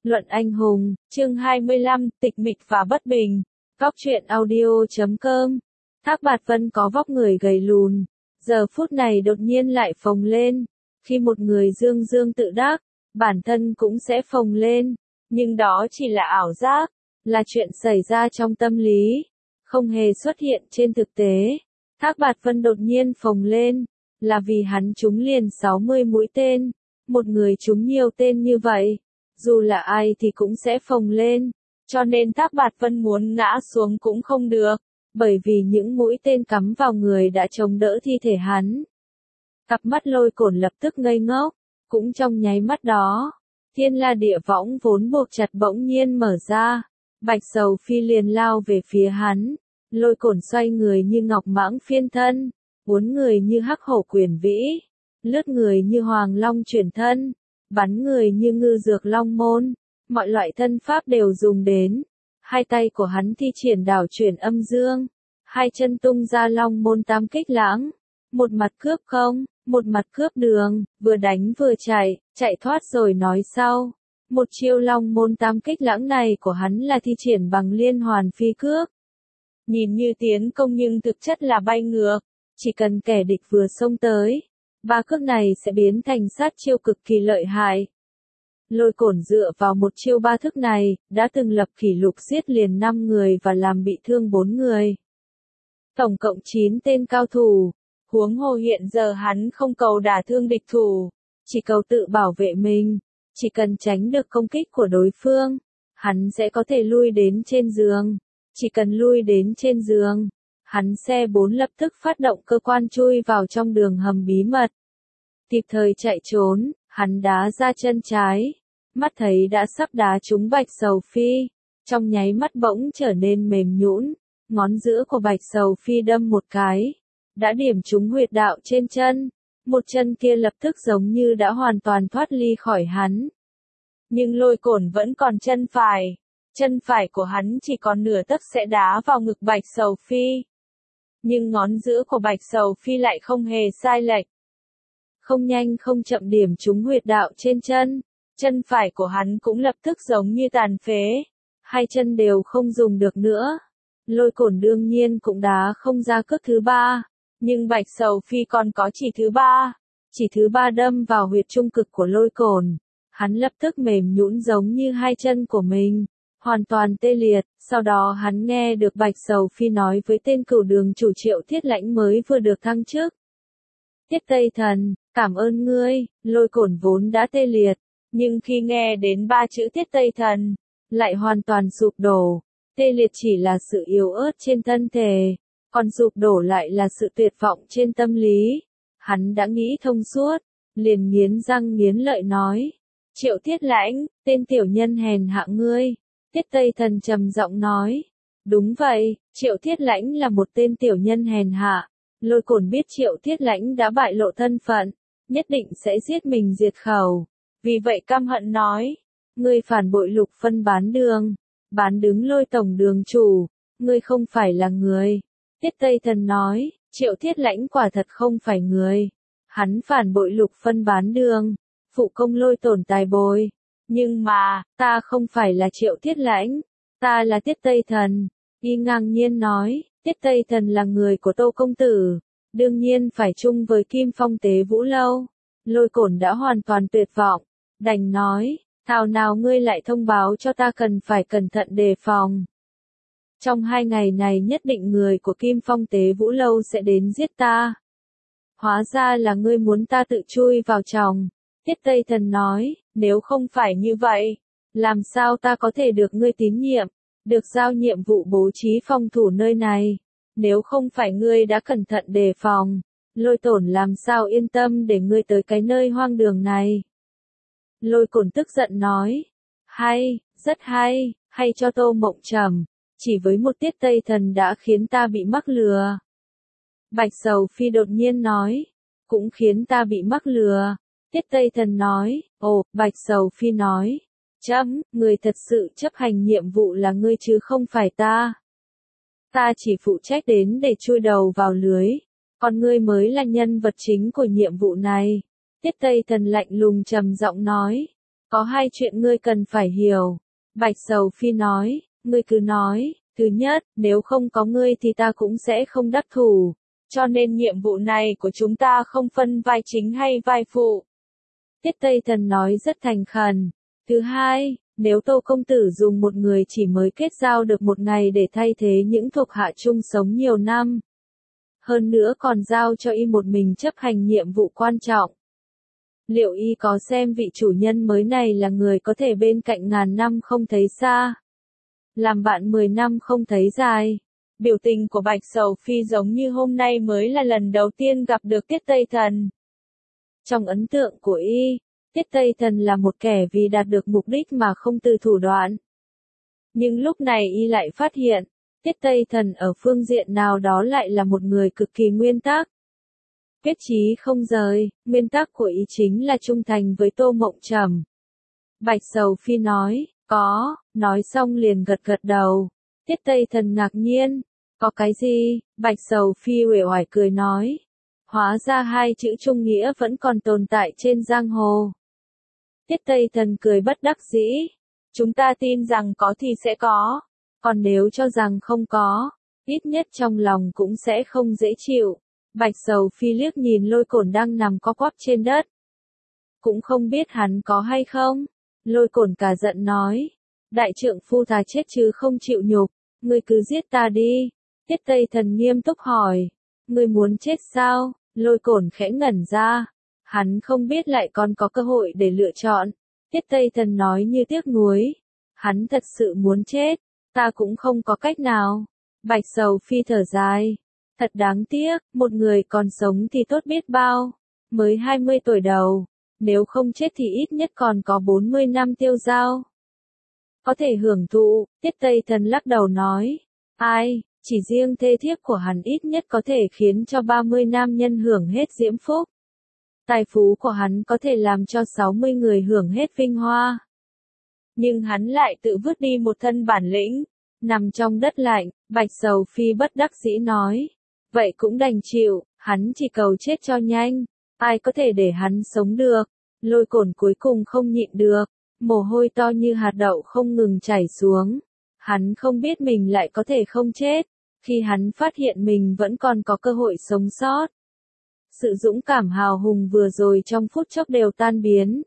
Luận anh hùng, chương 25, tịch mịch và bất bình. Góc truyện audio.com. Thác Bạt Vân có vóc người gầy lùn, giờ phút này đột nhiên lại phồng lên. Khi một người dương dương tự đắc, bản thân cũng sẽ phồng lên, nhưng đó chỉ là ảo giác, là chuyện xảy ra trong tâm lý, không hề xuất hiện trên thực tế. Thác Bạt Vân đột nhiên phồng lên, là vì hắn trúng liền 60 mũi tên, một người trúng nhiều tên như vậy, dù là ai thì cũng sẽ phồng lên, cho nên Thác Bạt Vân muốn ngã xuống cũng không được, bởi vì những mũi tên cắm vào người đã chống đỡ thi thể hắn. Cặp mắt Lôi Cổn lập tức ngây ngốc, cũng trong nháy mắt đó, thiên la địa võng vốn buộc chặt bỗng nhiên mở ra, Bạch Sầu Phi liền lao về phía hắn, Lôi Cổn xoay người như ngọc mãng phiên thân, uốn người như hắc hổ quyền vĩ, lướt người như hoàng long chuyển thân, bắn người như ngư dược long môn, mọi loại thân pháp đều dùng đến. Hai tay của hắn thi triển đảo chuyển âm dương, hai chân tung ra long môn tam kích lãng, một mặt cướp không, một mặt cướp đường, vừa đánh vừa chạy thoát rồi nói sau. Một chiêu long môn tam kích lãng này của hắn là thi triển bằng liên hoàn phi cước. Nhìn như tiến công nhưng thực chất là bay ngược, chỉ cần kẻ địch vừa xông tới, ba cước này sẽ biến thành sát chiêu cực kỳ lợi hại. Lôi Cổn dựa vào một chiêu ba thức này, đã từng lập kỷ lục giết liền 5 người và làm bị thương 4 người. Tổng cộng 9 tên cao thủ, huống hồ hiện giờ hắn không cầu đả thương địch thủ, chỉ cầu tự bảo vệ mình, chỉ cần tránh được công kích của đối phương, hắn sẽ có thể lui đến trên giường, chỉ cần lui đến trên giường, hắn xe 4 lập tức phát động cơ quan chui vào trong đường hầm bí mật. Kịp thời chạy trốn, hắn đá ra chân trái, mắt thấy đã sắp đá trúng Bạch Sầu Phi, trong nháy mắt bỗng trở nên mềm nhũn, ngón giữa của Bạch Sầu Phi đâm một cái, đã điểm trúng huyệt đạo trên chân, một chân kia lập tức giống như đã hoàn toàn thoát ly khỏi hắn. Nhưng Lôi Cổn vẫn còn chân phải của hắn chỉ còn nửa tấc sẽ đá vào ngực Bạch Sầu Phi. Nhưng ngón giữa của Bạch Sầu Phi lại không hề sai lệch. Không nhanh không chậm điểm trúng huyệt đạo trên chân phải của hắn cũng lập tức giống như tàn phế, hai chân đều không dùng được nữa. Lôi Cổn đương nhiên cũng đá không ra cước thứ ba, nhưng Bạch Sầu Phi còn có chỉ thứ ba đâm vào huyệt trung cực của Lôi Cổn, hắn lập tức mềm nhũn giống như hai chân của mình, hoàn toàn tê liệt. Sau đó hắn nghe được Bạch Sầu Phi nói với tên cửu đường chủ Triệu Thiết Lãnh mới vừa được thăng chức. Tiết Tây Thần, cảm ơn ngươi. Lôi Cổn vốn đã tê liệt, nhưng khi nghe đến 3 chữ Tiết Tây Thần, lại hoàn toàn sụp đổ. Tê liệt chỉ là sự yếu ớt trên thân thể, còn sụp đổ lại là sự tuyệt vọng trên tâm lý. Hắn đã nghĩ thông suốt, liền nghiến răng nghiến lợi nói: Triệu Thiết Lãnh, tên tiểu nhân hèn hạ ngươi. Tiết Tây Thần trầm giọng nói: Đúng vậy, Triệu Thiết Lãnh là một tên tiểu nhân hèn hạ. Lôi Cổn biết Triệu Thiết Lãnh đã bại lộ thân phận, nhất định sẽ giết mình diệt khẩu. Vì vậy căm hận nói: Ngươi phản bội Lục Phân bán đứng Lôi tổng đường chủ, ngươi không phải là người. Tiết Tây Thần nói: Triệu Thiết Lãnh quả thật không phải người. Hắn phản bội Lục Phân bán đường, phụ công Lôi tổn tài bồi. Nhưng mà, ta không phải là Triệu Thiết Lãnh, ta là Tiết Tây Thần. Y ngang nhiên nói: Tiết Tây Thần là người của Tô công tử, đương nhiên phải chung với Kim Phong Tế Vũ Lâu. Lôi Cổn đã hoàn toàn tuyệt vọng, đành nói: Thảo nào ngươi lại thông báo cho ta cần phải cẩn thận đề phòng. Trong 2 ngày này nhất định người của Kim Phong Tế Vũ Lâu sẽ đến giết ta. Hóa ra là ngươi muốn ta tự chui vào chồng. Tiết Tây Thần nói: Nếu không phải như vậy, làm sao ta có thể được ngươi tín nhiệm, được giao nhiệm vụ bố trí phòng thủ nơi này? Nếu không phải ngươi đã cẩn thận đề phòng, Lôi tổn làm sao yên tâm để ngươi tới cái nơi hoang đường này? Lôi Cổn tức giận nói: Hay, rất hay, hay cho Tô Mộng Trầm, chỉ với một Tiết Tây Thần đã khiến ta bị mắc lừa. Bạch Sầu Phi đột nhiên nói: Cũng khiến ta bị mắc lừa. Tiết Tây Thần nói: Ồ, Bạch Sầu Phi nói: Người thật sự chấp hành nhiệm vụ là ngươi chứ không phải ta. Ta chỉ phụ trách đến để chui đầu vào lưới, còn ngươi mới là nhân vật chính của nhiệm vụ này. Tiết Tây Thần lạnh lùng trầm giọng nói: Có hai chuyện ngươi cần phải hiểu. Bạch Sầu Phi nói, ngươi cứ nói, thứ nhất, nếu không có ngươi thì ta cũng sẽ không đắc thủ. Cho nên nhiệm vụ này của chúng ta không phân vai chính hay vai phụ. Tiết Tây Thần nói rất thành khẩn. Thứ hai, nếu Tô Công Tử dùng một người chỉ mới kết giao được một ngày để thay thế những thuộc hạ chung sống nhiều năm. Hơn nữa còn giao cho y một mình chấp hành nhiệm vụ quan trọng. Liệu y có xem vị chủ nhân mới này là người có thể bên cạnh ngàn năm không thấy xa? Làm bạn 10 năm không thấy dài. Biểu tình của Bạch Sầu Phi giống như hôm nay mới là lần đầu tiên gặp được Tiết Tây Thần. Trong ấn tượng của y, Tiết Tây Thần là một kẻ vì đạt được mục đích mà không từ thủ đoạn. Nhưng lúc này y lại phát hiện, Tiết Tây Thần ở phương diện nào đó lại là một người cực kỳ nguyên tắc. Quyết chí không rời, nguyên tắc của ý chính là trung thành với Tô Mộng Trầm. Bạch Sầu Phi nói, có, nói xong liền gật gật đầu. Tiết Tây Thần ngạc nhiên, có cái gì? Bạch Sầu Phi uể oải cười nói. Hóa ra hai chữ trung nghĩa vẫn còn tồn tại trên giang hồ. Tiết Tây Thần cười bất đắc dĩ. Chúng ta tin rằng có thì sẽ có, còn nếu cho rằng không có, ít nhất trong lòng cũng sẽ không dễ chịu. Bạch Sầu Phi liếc nhìn Lôi Cổn đang nằm co quắp trên đất. Cũng không biết hắn có hay không. Lôi Cổn cả giận nói. Đại trượng phu thà chết chứ không chịu nhục, ngươi cứ giết ta đi. Tiết Tây Thần nghiêm túc hỏi. Ngươi muốn chết sao? Lôi Cổn khẽ ngẩn ra. Hắn không biết lại còn có cơ hội để lựa chọn. Tiết Tây Thần nói như tiếc nuối. Hắn thật sự muốn chết, ta cũng không có cách nào. Bạch Sầu Phi thở dài. Thật đáng tiếc, một người còn sống thì tốt biết bao. Mới 20 tuổi đầu, nếu không chết thì ít nhất còn có 40 năm tiêu dao. Có thể hưởng thụ, Tiết Tây Thần lắc đầu nói. Ai, chỉ riêng thê thiếp của hắn ít nhất có thể khiến cho 30 nam nhân hưởng hết diễm phúc. Tài phú của hắn có thể làm cho 60 người hưởng hết vinh hoa. Nhưng hắn lại tự vứt đi một thân bản lĩnh, nằm trong đất lạnh. Bạch Sầu Phi bất đắc dĩ nói. Vậy cũng đành chịu, hắn chỉ cầu chết cho nhanh. Ai có thể để hắn sống được? Lôi Cổn cuối cùng không nhịn được. Mồ hôi to như hạt đậu không ngừng chảy xuống. Hắn không biết mình lại có thể không chết. Khi hắn phát hiện mình vẫn còn có cơ hội sống sót. Sự dũng cảm hào hùng vừa rồi trong phút chốc đều tan biến.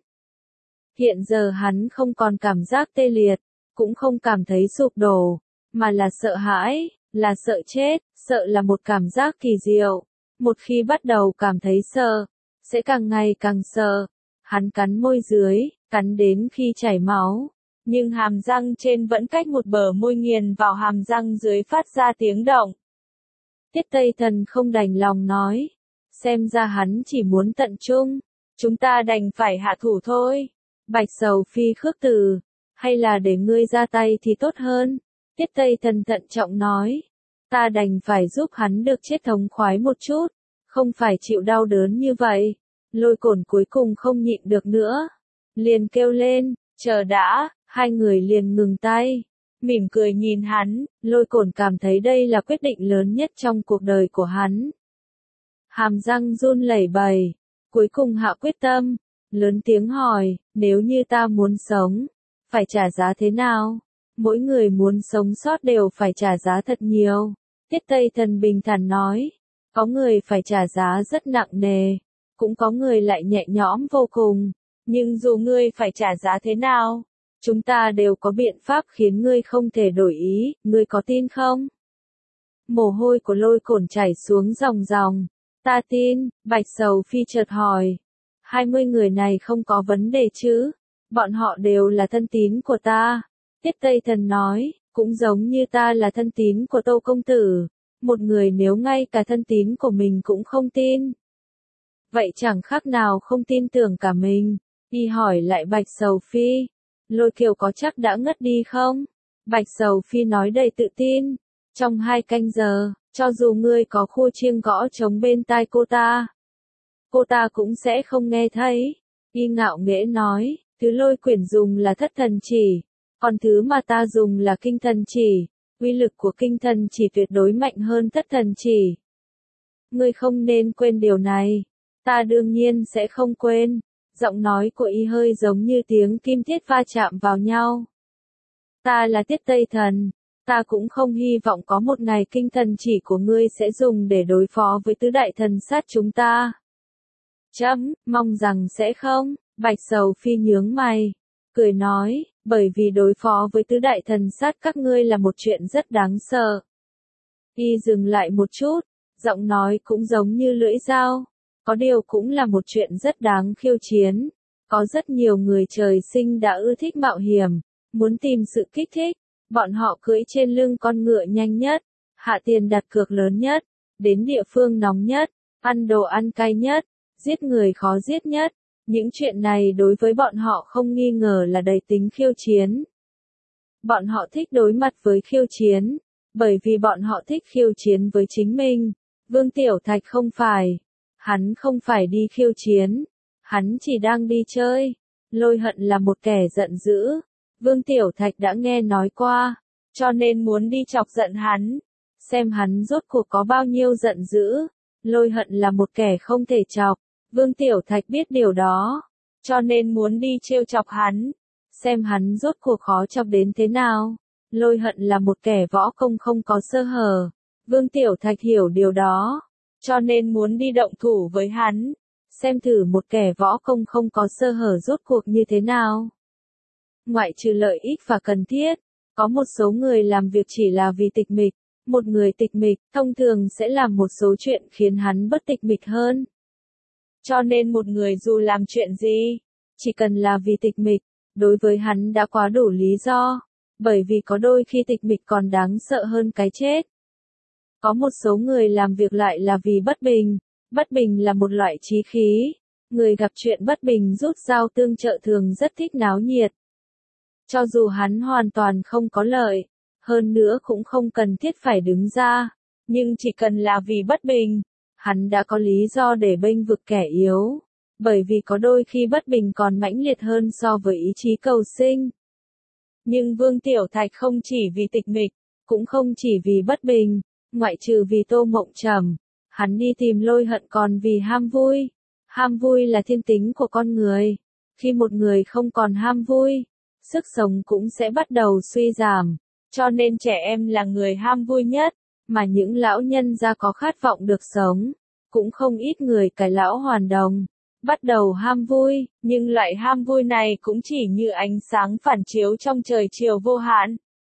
Hiện giờ hắn không còn cảm giác tê liệt, cũng không cảm thấy sụp đổ, mà là sợ hãi, là sợ chết, sợ là một cảm giác kỳ diệu. Một khi bắt đầu cảm thấy sợ, sẽ càng ngày càng sợ. Hắn cắn môi dưới, cắn đến khi chảy máu. Nhưng hàm răng trên vẫn cách một bờ môi nghiền vào hàm răng dưới phát ra tiếng động. Tiết Tây Thần không đành lòng nói. Xem ra hắn chỉ muốn tận trung. Chúng ta đành phải hạ thủ thôi. Bạch Sầu Phi khước từ. Hay là để ngươi ra tay thì tốt hơn. Tiết Tây Thần thận trọng nói. Ta đành phải giúp hắn được chết thống khoái một chút. Không phải chịu đau đớn như vậy. Lôi Cổn cuối cùng không nhịn được nữa. Liền kêu lên, chờ đã, hai người liền ngừng tay. Mỉm cười nhìn hắn, Lôi Cổn cảm thấy đây là quyết định lớn nhất trong cuộc đời của hắn. Hàm răng run lẩy bẩy, cuối cùng hạ quyết tâm, lớn tiếng hỏi, nếu như ta muốn sống, phải trả giá thế nào? Mỗi người muốn sống sót đều phải trả giá thật nhiều. Tiết Tây Thần bình thản nói, có người phải trả giá rất nặng nề, cũng có người lại nhẹ nhõm vô cùng. Nhưng dù ngươi phải trả giá thế nào, chúng ta đều có biện pháp khiến ngươi không thể đổi ý, ngươi có tin không? Mồ hôi của Lôi Cổn chảy xuống ròng ròng. Ta tin, Bạch Sầu Phi chợt hỏi. 20 người này không có vấn đề chứ? Bọn họ đều là thân tín của ta. Tiết Tây Thần nói, cũng giống như ta là thân tín của Tô Công Tử. Một người nếu ngay cả thân tín của mình cũng không tin. Vậy chẳng khác nào không tin tưởng cả mình. Y hỏi lại Bạch Sầu Phi. Lôi Kiều có chắc đã ngất đi không? Bạch Sầu Phi nói đầy tự tin. Trong 2 canh giờ, cho dù ngươi có khua chiêng gõ trống bên tai cô ta cũng sẽ không nghe thấy. Y ngạo nghễ nói, thứ Lôi Quyển dùng là thất thần chỉ, còn thứ mà ta dùng là kinh thần chỉ. Uy lực của kinh thần chỉ tuyệt đối mạnh hơn thất thần chỉ. Ngươi không nên quên điều này. Ta đương nhiên sẽ không quên. Giọng nói của y hơi giống như tiếng kim thiết va chạm vào nhau. Ta là Tiết Tây Thần, ta cũng không hy vọng có một ngày kinh thần chỉ của ngươi sẽ dùng để đối phó với tứ đại thần sát chúng ta. Mong rằng sẽ không, Bạch Sầu Phi nhướng mày, cười nói, bởi vì đối phó với tứ đại thần sát các ngươi là một chuyện rất đáng sợ. Y dừng lại một chút, giọng nói cũng giống như lưỡi dao, có điều cũng là một chuyện rất đáng khiêu chiến. Có rất nhiều người trời sinh đã ưa thích mạo hiểm, muốn tìm sự kích thích, bọn họ cưỡi trên lưng con ngựa nhanh nhất, hạ tiền đặt cược lớn nhất, đến địa phương nóng nhất, ăn đồ ăn cay nhất, giết người khó giết nhất. Những chuyện này đối với bọn họ không nghi ngờ là đầy tính khiêu chiến. Bọn họ thích đối mặt với khiêu chiến, bởi vì bọn họ thích khiêu chiến với chính mình. Vương Tiểu Thạch không phải. Hắn không phải đi khiêu chiến. Hắn chỉ đang đi chơi. Lôi Hận là một kẻ giận dữ. Vương Tiểu Thạch đã nghe nói qua, cho nên muốn đi chọc giận hắn. Xem hắn rốt cuộc có bao nhiêu giận dữ. Lôi Hận là một kẻ không thể chọc. Vương Tiểu Thạch biết điều đó, cho nên muốn đi trêu chọc hắn, xem hắn rốt cuộc khó chọc đến thế nào. Lôi Hận là một kẻ võ công không có sơ hở, Vương Tiểu Thạch hiểu điều đó, cho nên muốn đi động thủ với hắn, xem thử một kẻ võ công không có sơ hở rốt cuộc như thế nào. Ngoại trừ lợi ích và cần thiết, có một số người làm việc chỉ là vì tịch mịch, một người tịch mịch thông thường sẽ làm một số chuyện khiến hắn bất tịch mịch hơn. Cho nên một người dù làm chuyện gì, chỉ cần là vì tịch mịch, đối với hắn đã quá đủ lý do, bởi vì có đôi khi tịch mịch còn đáng sợ hơn cái chết. Có một số người làm việc lại là vì bất bình là một loại chí khí, người gặp chuyện bất bình rút dao tương trợ thường rất thích náo nhiệt. Cho dù hắn hoàn toàn không có lợi, hơn nữa cũng không cần thiết phải đứng ra, nhưng chỉ cần là vì bất bình, hắn đã có lý do để bênh vực kẻ yếu, bởi vì có đôi khi bất bình còn mãnh liệt hơn so với ý chí cầu sinh. Nhưng Vương Tiểu Thạch không chỉ vì tịch mịch, cũng không chỉ vì bất bình, ngoại trừ vì Tô Mộng Trầm, hắn đi tìm Lôi Hận còn vì ham vui. Ham vui là thiên tính của con người, khi một người không còn ham vui, sức sống cũng sẽ bắt đầu suy giảm, cho nên trẻ em là người ham vui nhất. Mà những lão nhân gia có khát vọng được sống, cũng không ít người cải lão hoàn đồng, bắt đầu ham vui, nhưng loại ham vui này cũng chỉ như ánh sáng phản chiếu trong trời chiều vô hạn.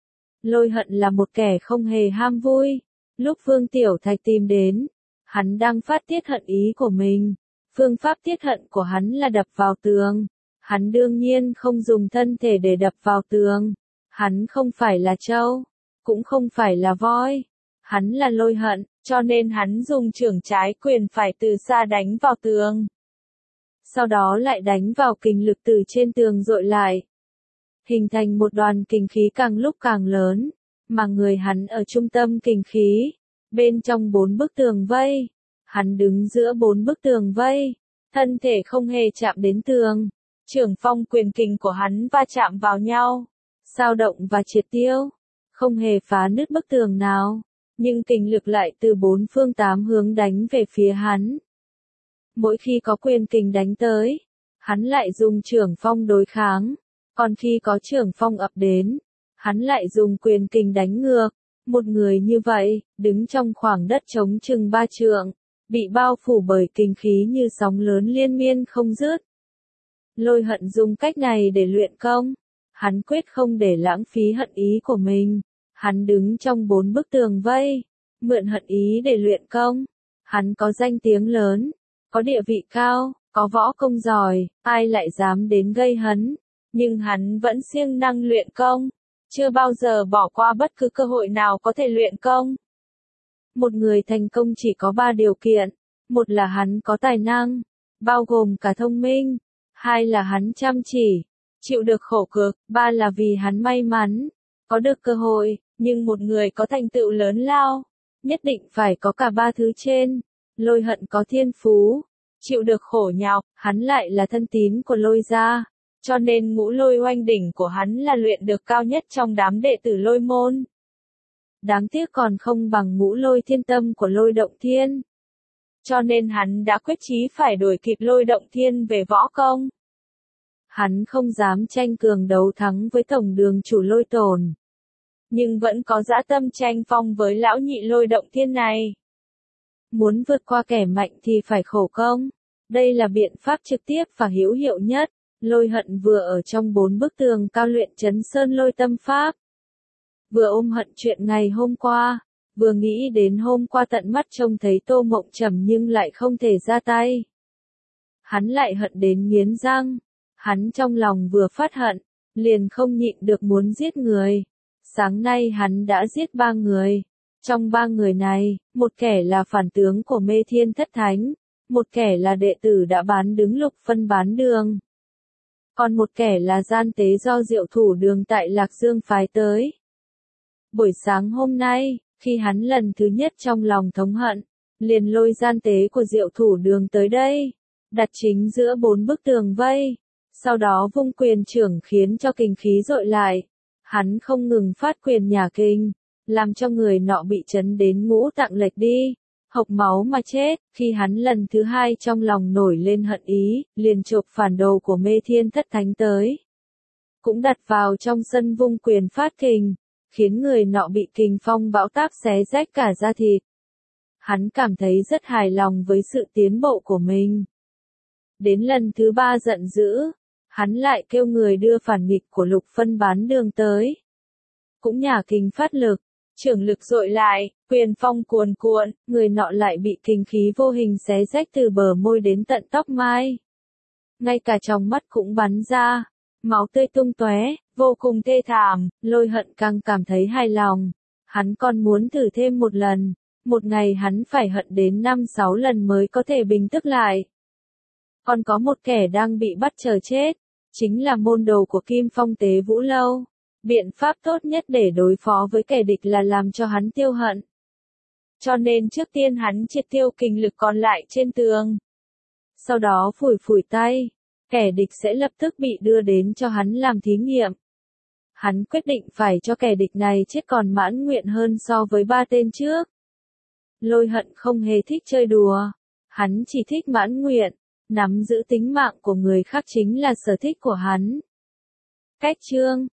Lôi Hận là một kẻ không hề ham vui. Lúc Vương Tiểu Thạch tìm đến, hắn đang phát tiết hận ý của mình. Phương pháp tiết hận của hắn là đập vào tường. Hắn đương nhiên không dùng thân thể để đập vào tường. Hắn không phải là trâu, cũng không phải là voi. Hắn là Lôi Hận, cho nên hắn dùng chưởng trái quyền phải từ xa đánh vào tường. Sau đó lại đánh vào kình lực từ trên tường dội lại. Hình thành một đoàn kình khí càng lúc càng lớn, mà người hắn ở trung tâm kình khí, bên trong 4 bức tường vây. Hắn đứng giữa 4 bức tường vây, thân thể không hề chạm đến tường. Chưởng phong quyền kình của hắn va chạm vào nhau, dao động và triệt tiêu, không hề phá nứt bức tường nào. Nhưng kình lực lại từ 4 phương 8 hướng đánh về phía hắn. Mỗi khi có quyền kình đánh tới, hắn lại dùng chưởng phong đối kháng, còn khi có chưởng phong ập đến, hắn lại dùng quyền kình đánh ngược. Một người như vậy, đứng trong khoảng đất trống chừng 3 trượng, bị bao phủ bởi kình khí như sóng lớn liên miên không dứt. Lôi Hận dùng cách này để luyện công, hắn quyết không để lãng phí hận ý của mình. Hắn đứng trong 4 bức tường vây, mượn hận ý để luyện công. Hắn có danh tiếng lớn, có địa vị cao, có võ công giỏi, ai lại dám đến gây hấn. Nhưng hắn vẫn siêng năng luyện công, chưa bao giờ bỏ qua bất cứ cơ hội nào có thể luyện công. Một người thành công chỉ có 3 điều kiện. Một là hắn có tài năng, bao gồm cả thông minh. 2 là hắn chăm chỉ, chịu được khổ cực. 3 là vì hắn may mắn, có được cơ hội. Nhưng một người có thành tựu lớn lao, nhất định phải có cả 3 thứ trên. Lôi Hận có thiên phú, chịu được khổ nhọc, hắn lại là thân tín của Lôi gia, cho nên ngũ lôi oanh đỉnh của hắn là luyện được cao nhất trong đám đệ tử Lôi môn. Đáng tiếc còn không bằng ngũ lôi thiên tâm của Lôi Động Thiên. cho nên hắn đã quyết chí phải đuổi kịp Lôi Động Thiên về võ công. Hắn không dám tranh cường đấu thắng với tổng đường chủ Lôi Tồn, nhưng vẫn có dã tâm tranh phong với lão nhị Lôi Động Thiên này. Muốn vượt qua kẻ mạnh thì phải khổ công. Đây là biện pháp trực tiếp và hữu hiệu nhất. Lôi Hận vừa ở trong 4 bức tường cao luyện Chấn Sơn Lôi Tâm Pháp, vừa ôm hận chuyện ngày hôm qua, vừa nghĩ đến hôm qua tận mắt trông thấy Tô Mộng Trầm nhưng lại không thể ra tay. Hắn lại hận đến nghiến răng. Hắn trong lòng vừa phát hận, liền không nhịn được muốn giết người. Sáng nay hắn đã giết 3 người. Trong 3 người này, một kẻ là phản tướng của Mê Thiên Thất Thánh, một kẻ là đệ tử đã bán đứng Lục Phân bán đường, còn một kẻ là gian tế do Diệu Thủ Đường tại Lạc Dương phái tới. Buổi sáng hôm nay, khi hắn lần thứ nhất trong lòng thống hận, liền lôi gian tế của Diệu Thủ Đường tới đây, đặt chính giữa 4 bức tường vây, sau đó vung quyền trưởng khiến cho kình khí dội lại. Hắn không ngừng phát quyền nhả kinh, làm cho người nọ bị chấn đến ngũ tạng lệch đi, hộc máu mà chết. Khi hắn lần thứ 2 trong lòng nổi lên hận ý, liền chộp phản đồ của Mê Thiên Thất Thánh tới, cũng đặt vào trong sân vung quyền phát kình, khiến người nọ bị kình phong bão táp xé rách cả da thịt. Hắn cảm thấy rất hài lòng với sự tiến bộ của mình. Đến lần thứ 3 giận dữ, hắn lại kêu người đưa phản nghịch của Lục Phân bán đường tới, cũng nhả kình phát lực, trưởng lực dội lại, quyền phong cuồn cuộn, người nọ lại bị kình khí vô hình xé rách từ bờ môi đến tận tóc mai. Ngay cả trong mắt cũng bắn ra, máu tươi tung tóe, vô cùng thê thảm. Lôi Hận càng cảm thấy hài lòng. Hắn còn muốn thử thêm một lần, một ngày hắn phải hận đến 5-6 lần mới có thể bình tức lại. Còn có một kẻ đang bị bắt chờ chết, chính là môn đồ của Kim Phong Tế Vũ Lâu. Biện pháp tốt nhất để đối phó với kẻ địch là làm cho hắn tiêu hận. Cho nên trước tiên hắn triệt tiêu kình lực còn lại trên tường. Sau đó phủi phủi tay, kẻ địch sẽ lập tức bị đưa đến cho hắn làm thí nghiệm. Hắn quyết định phải cho kẻ địch này chết còn mãn nguyện hơn so với 3 tên trước. Lôi Hận không hề thích chơi đùa, hắn chỉ thích mãn nguyện, nắm giữ tính mạng của người khác chính là sở thích của hắn. Cách chương